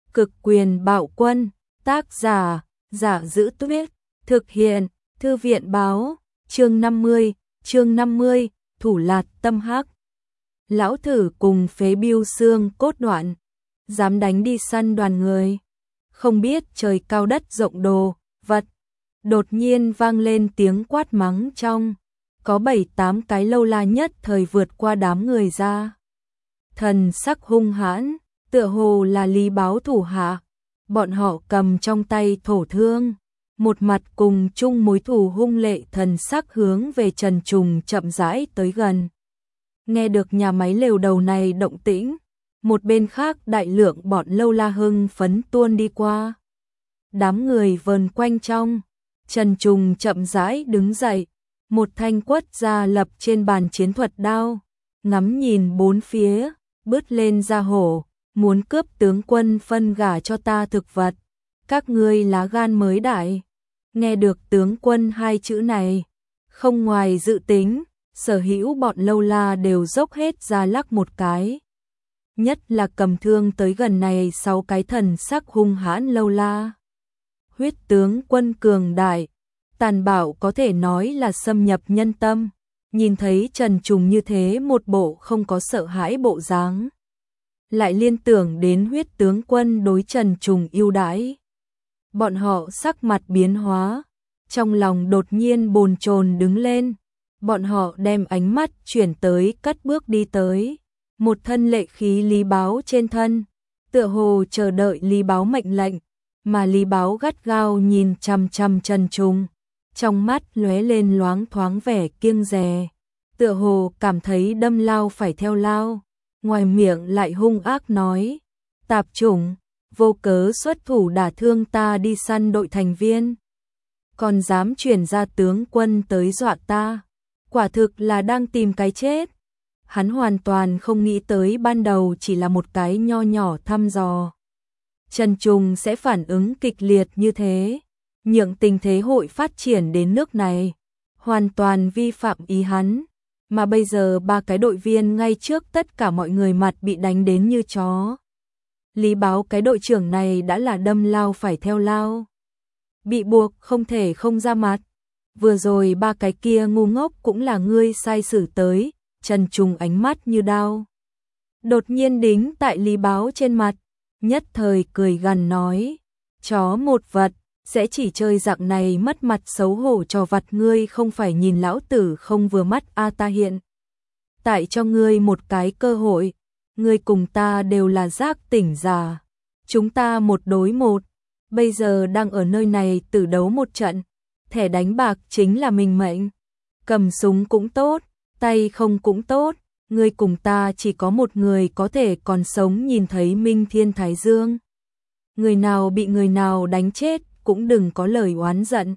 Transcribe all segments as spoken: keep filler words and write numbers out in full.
Cực quyền bạo quân, tác giả, Giả Giữ Tuyết, thực hiện, Thư viện báo, chương năm mươi, chương năm mươi, thủ lạt tâm hắc. Lão thử cùng phế biêu xương cốt đoạn, dám đánh đi săn đoàn người. Không biết trời cao đất rộng đồ, vật. Đột nhiên vang lên tiếng quát mắng trong. Có bảy tám cái lâu la nhất thời vượt qua đám người ra. Thần sắc hung hãn, tựa hồ là Lý Báo thủ hạ. Bọn họ cầm trong tay thổ thương. Một mặt cùng chung mối thù hung lệ, thần sắc hướng về Trần Trùng chậm rãi tới gần. Nghe được nhà máy lều đầu này động tĩnh, một bên khác đại lượng bọn lâu la hưng phấn tuôn đi qua. Đám người vờn quanh trong, Trần Trùng chậm rãi đứng dậy, một thanh quất ra lập trên bàn chiến thuật đao, ngắm nhìn bốn phía, bứt lên ra hổ, muốn cướp tướng quân phân gả cho ta thực vật. Các ngươi lá gan mới đại. Nghe được tướng quân hai chữ này, không ngoài dự tính, sở hữu bọn lâu la đều dốc hết ra lắc một cái. Nhất là cầm thương tới gần này sáu cái thần sắc hung hãn lâu la. Huyết tướng quân cường đại, tàn bạo có thể nói là xâm nhập nhân tâm. Nhìn thấy Trần Trùng như thế một bộ không có sợ hãi bộ dáng, lại liên tưởng đến huyết tướng quân đối Trần Trùng yêu đãi. Bọn họ sắc mặt biến hóa, trong lòng đột nhiên bồn chồn đứng lên. Bọn họ đem ánh mắt chuyển tới cất bước đi tới. Một thân lệ khí Lý Báo trên thân, tựa hồ chờ đợi Lý Báo mệnh lệnh, mà Lý Báo gắt gao nhìn chằm chằm Trần Trùng. Trong mắt lóe lên loáng thoáng vẻ kiêng dè, tựa hồ cảm thấy đâm lao phải theo lao. Ngoài miệng lại hung ác nói, tạp chủng, vô cớ xuất thủ đả thương ta đi săn đội thành viên. Còn dám chuyển ra tướng quân tới dọa ta, quả thực là đang tìm cái chết. Hắn hoàn toàn không nghĩ tới ban đầu chỉ là một cái nho nhỏ thăm dò. Trần Trùng sẽ phản ứng kịch liệt như thế, nhượng tình thế hội phát triển đến nước này, hoàn toàn vi phạm ý hắn. Mà bây giờ ba cái đội viên ngay trước tất cả mọi người mặt bị đánh đến như chó. Lý Báo cái đội trưởng này đã là đâm lao phải theo lao, bị buộc không thể không ra mặt. Vừa rồi ba cái kia ngu ngốc cũng là ngươi sai xử tới. Trần Trùng ánh mắt như đao, đột nhiên đính tại Lý Báo trên mặt, nhất thời cười gằn nói, chó một vật, sẽ chỉ chơi dạng này mất mặt xấu hổ trò vặt. Ngươi không phải nhìn lão tử không vừa mắt a, ta hiện tại cho ngươi một cái cơ hội, ngươi cùng ta đều là giác tỉnh giả, chúng ta một đối một, bây giờ đang ở nơi này tử đấu một trận, thẻ đánh bạc chính là mình mệnh, cầm súng cũng tốt, tay không cũng tốt, ngươi cùng ta chỉ có một người có thể còn sống nhìn thấy minh thiên thái dương. Người nào bị người nào đánh chết cũng đừng có lời oán giận.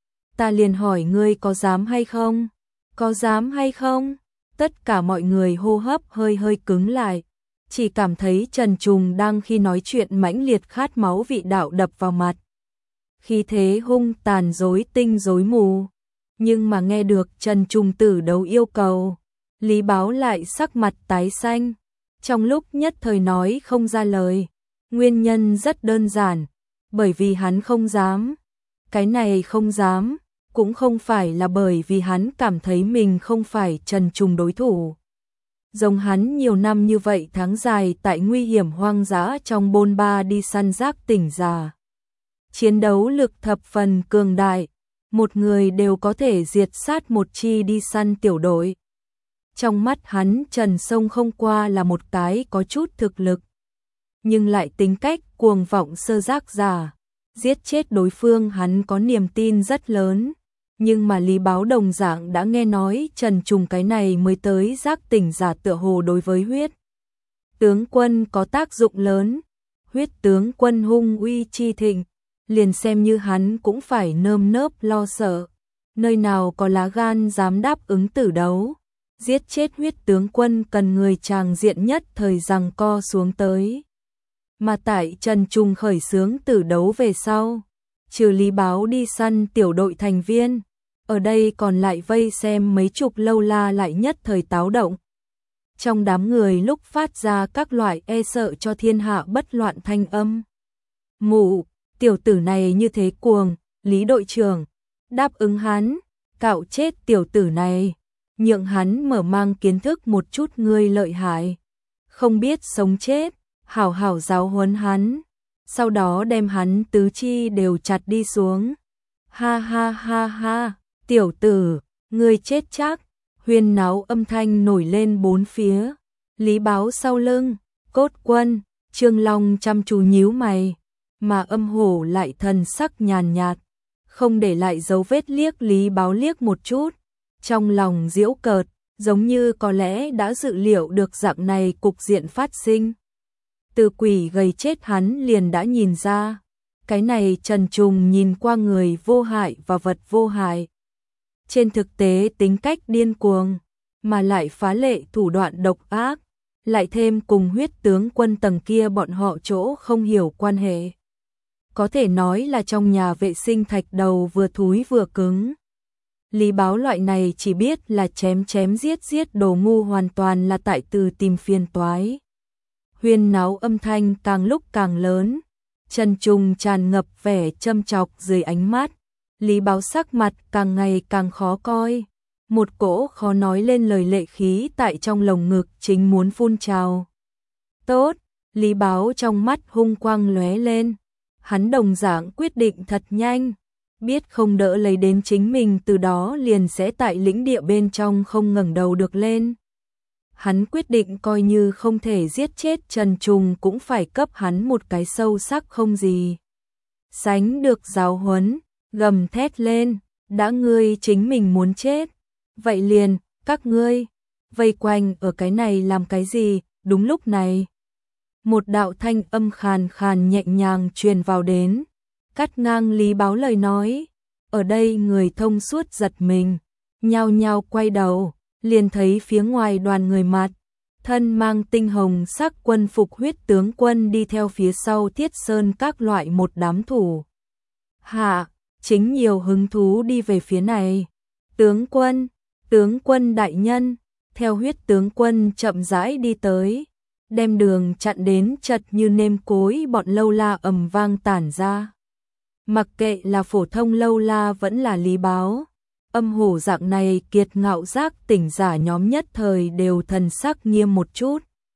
Ta liền hỏi ngươi có dám hay không? Có dám hay không? Tất cả mọi người hô hấp hơi hơi cứng lại, chỉ cảm thấy Trần Trùng đang khi nói chuyện mãnh liệt khát máu vị đạo đập vào mặt. Khí thế hung tàn rối tinh rối mù. Nhưng mà nghe được Trần Trùng tử đấu yêu cầu, Lý Báo lại sắc mặt tái xanh, trong lúc nhất thời nói không ra lời. Nguyên nhân rất đơn giản, bởi vì hắn không dám. Cái này không dám, cũng không phải là bởi vì hắn cảm thấy mình không phải Trần Trùng đối thủ. Giống hắn nhiều năm như vậy tháng dài tại nguy hiểm hoang dã trong bôn ba đi săn giác tỉnh giả. Chiến đấu lực thập phần cường đại, một người đều có thể diệt sát một chi đi săn tiểu đội. Trong mắt hắn Trần Sông không qua là một cái có chút thực lực, nhưng lại tính cách cuồng vọng sơ giác giả. Giết chết đối phương hắn có niềm tin rất lớn, nhưng mà Lý Báo đồng dạng đã nghe nói Trần Trùng cái này mới tới giác tỉnh giả tựa hồ đối với huyết tướng quân có tác dụng lớn. Huyết tướng quân hung uy chi thịnh, liền xem như hắn cũng phải nơm nớp lo sợ, nơi nào có lá gan dám đáp ứng tử đấu. Giết chết huyết tướng quân cần người tràng diện nhất thời giằng co xuống tới. Mà tại Trần Trùng khởi xướng tử đấu về sau, trừ Lý Báo đi săn tiểu đội thành viên, ở đây còn lại vây xem mấy chục lâu la lại nhất thời táo động. Trong đám người lúc phát ra các loại e sợ cho thiên hạ bất loạn thanh âm, Mụ, tiểu tử này như thế cuồng, Lý đội trưởng, đáp ứng hắn, cạo chết tiểu tử này, nhượng hắn mở mang kiến thức một chút ngươi lợi hại, không biết sống chết, hảo hảo giáo huấn hắn, sau đó đem hắn tứ chi đều chặt đi xuống. Ha ha ha ha, tiểu tử, ngươi chết chắc, huyên náo âm thanh nổi lên bốn phía. Lý Báo sau lưng, Cốt Quân, Trương Long chăm chú nhíu mày, mà Âm Hổ lại thần sắc nhàn nhạt, không để lại dấu vết liếc Lý Báo liếc một chút, trong lòng giễu cợt, giống như có lẽ đã dự liệu được dạng này cục diện phát sinh. Từ quỷ gầy chết hắn liền đã nhìn ra, cái này Trần Trùng nhìn qua người vô hại và vật vô hại. Trên thực tế tính cách điên cuồng, mà lại phá lệ thủ đoạn độc ác, lại thêm cùng Huyết tướng quân tầng kia bọn họ chỗ không hiểu quan hệ. Có thể nói là trong nhà vệ sinh thạch đầu vừa thúi vừa cứng. Lý Báo loại này chỉ biết là chém chém giết giết đồ ngu hoàn toàn là tại từ tìm phiền toái. Huyên náo âm thanh càng lúc càng lớn, Trần Trùng tràn ngập vẻ châm chọc dưới ánh mắt, Lý Báo sắc mặt càng ngày càng khó coi, một cỗ khó nói lên lời lệ khí tại trong lồng ngực chính muốn phun trào. Tốt, Lý Báo trong mắt hung quang lóe lên, hắn đồng dạng quyết định thật nhanh, biết không đỡ lấy đến chính mình từ đó liền sẽ tại lĩnh địa bên trong không ngẩng đầu được lên. Hắn quyết định coi như không thể giết chết Trần Trùng cũng phải cấp hắn một cái sâu sắc không gì sánh được giáo huấn, gầm thét lên, đã ngươi chính mình muốn chết, vậy liền, các ngươi, vây quanh ở cái này làm cái gì, đúng lúc này. Một đạo thanh âm khàn khàn nhẹ nhàng truyền vào đến, cắt ngang Lý Báo lời nói, ở đây người thông suốt giật mình, nhao nhao quay đầu, liền thấy phía ngoài đoàn người mặt, thân mang tinh hồng sắc quân phục Huyết tướng quân đi theo phía sau Thiết Sơn các loại một đám thủ. Hạ, chính nhiều hứng thú đi về phía này. Tướng quân, tướng quân đại nhân, theo Huyết tướng quân chậm rãi đi tới, đem đường chặn đến chật như nêm cối, bọn lâu la ầm vang tản ra. Mặc kệ là phổ thông lâu la vẫn là Lý Báo, Âm Hổ dạng này kiệt ngạo giác tỉnh giả nhóm nhất thời đều thần sắc nghiêm một chút,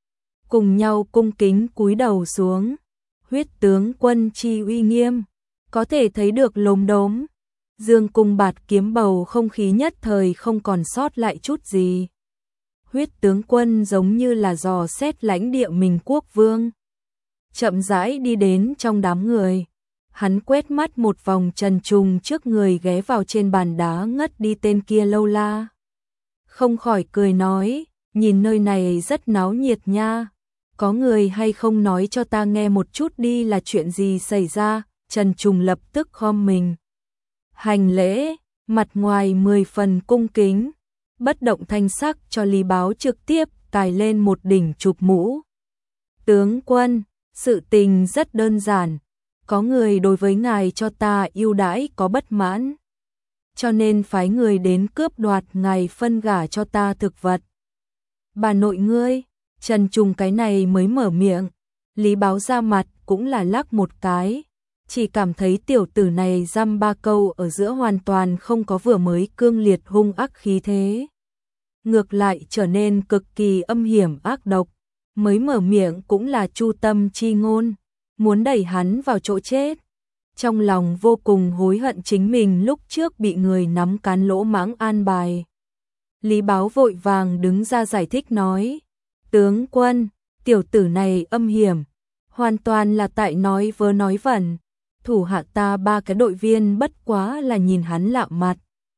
cùng nhau cung kính cúi đầu xuống. Huyết tướng quân chi uy nghiêm, có thể thấy được lốm đốm, dương cung bạt kiếm bầu không khí nhất thời không còn sót lại chút gì. Huyết tướng quân giống như là dò xét lãnh địa mình quốc vương, chậm rãi đi đến trong đám người. Hắn quét mắt một vòng Trần Trùng trước người ghé vào trên bàn đá ngất đi tên kia lâu la. Không khỏi cười nói, nhìn nơi này rất náo nhiệt nha, có người hay không nói cho ta nghe một chút đi là chuyện gì xảy ra. Trần Trùng lập tức khom mình hành lễ, mặt ngoài mười phần cung kính, bất động thanh sắc cho Lý Báo trực tiếp cài lên một đỉnh chụp mũ. Tướng quân, sự tình rất đơn giản, có người đối với ngài cho ta ưu đãi có bất mãn, cho nên phái người đến cướp đoạt ngài phân gả cho ta thực vật. Bà nội ngươi, Trần Trùng cái này mới mở miệng, Lý Báo ra mặt cũng là lắc một cái, chỉ cảm thấy tiểu tử này dăm ba câu ở giữa hoàn toàn không có vừa mới cương liệt hung ác khí thế, ngược lại trở nên cực kỳ âm hiểm ác độc, mới mở miệng cũng là chu tâm chi ngôn, muốn đẩy hắn vào chỗ chết. Trong lòng vô cùng hối hận chính mình lúc trước bị người nắm cán lỗ mãng an bài. Lý Báo vội vàng đứng ra giải thích nói, tướng quân, tiểu tử này âm hiểm, hoàn toàn là tại nói vớ nói vẩn, thủ hạ ta ba cái đội viên bất quá là nhìn hắn lạ mặt,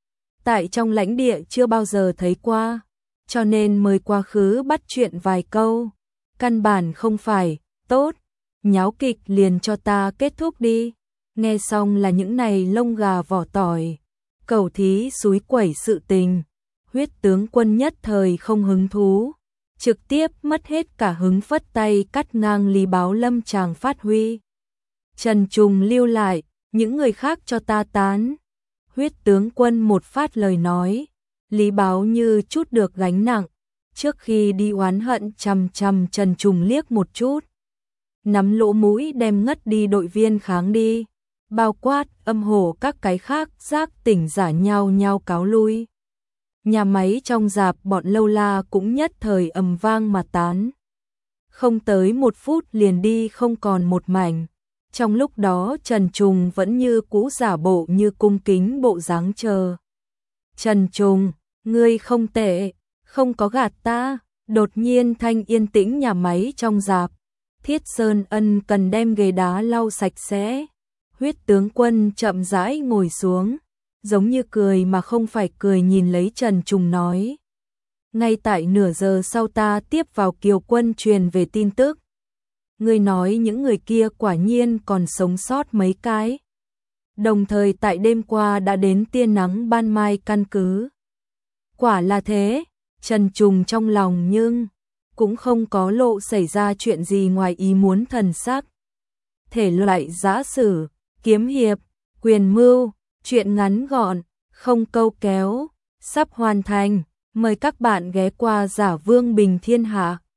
tại trong lãnh địa chưa bao giờ thấy qua, cho nên mời quá khứ bắt chuyện vài câu, căn bản không phải. Tốt, nháo kịch liền cho ta kết thúc đi. Nghe xong là những này lông gà vỏ tỏi, cầu thí xúi quẩy sự tình, Huyết tướng quân nhất thời không hứng thú, trực tiếp mất hết cả hứng, phất tay cắt ngang Lý Báo lâm tràng phát huy. Trần Trùng lưu lại, những người khác cho ta tán. Huyết tướng quân một phát lời nói, Lý Báo như chút được gánh nặng, trước khi đi oán hận chằm chằm Trần Trùng liếc một chút. nắm lỗ mũi đem ngất đi đội viên kháng đi. Bao quát, âm hổ các cái khác giác tỉnh giả nhau nhau cáo lui. Nhà máy trong rạp bọn lâu la cũng nhất thời ầm vang mà tán. Không tới một phút liền đi không còn một mảnh. Trong lúc đó Trần Trùng vẫn như cũ giả bộ như cung kính bộ dáng chờ. Trần Trùng, ngươi không tệ, không có gạt ta. Đột nhiên thanh yên tĩnh nhà máy trong rạp. Thiết Sơn ân cần đem ghế đá lau sạch sẽ. Huyết tướng quân chậm rãi ngồi xuống, giống như cười mà không phải cười nhìn lấy Trần Trùng nói. Ngay tại nửa giờ sau ta tiếp vào Kiều Quân truyền về tin tức. Ngươi nói những người kia quả nhiên còn sống sót mấy cái. Đồng thời tại đêm qua đã đến tia nắng ban mai căn cứ. Quả là thế, Trần Trùng trong lòng nhưng cũng không có lộ xảy ra chuyện gì ngoài ý muốn thần sắc. Thể loại giã sử, kiếm hiệp, quyền mưu, chuyện ngắn gọn, không câu kéo, sắp hoàn thành. Mời các bạn ghé qua Giả Vương Bình Thiên Hạ.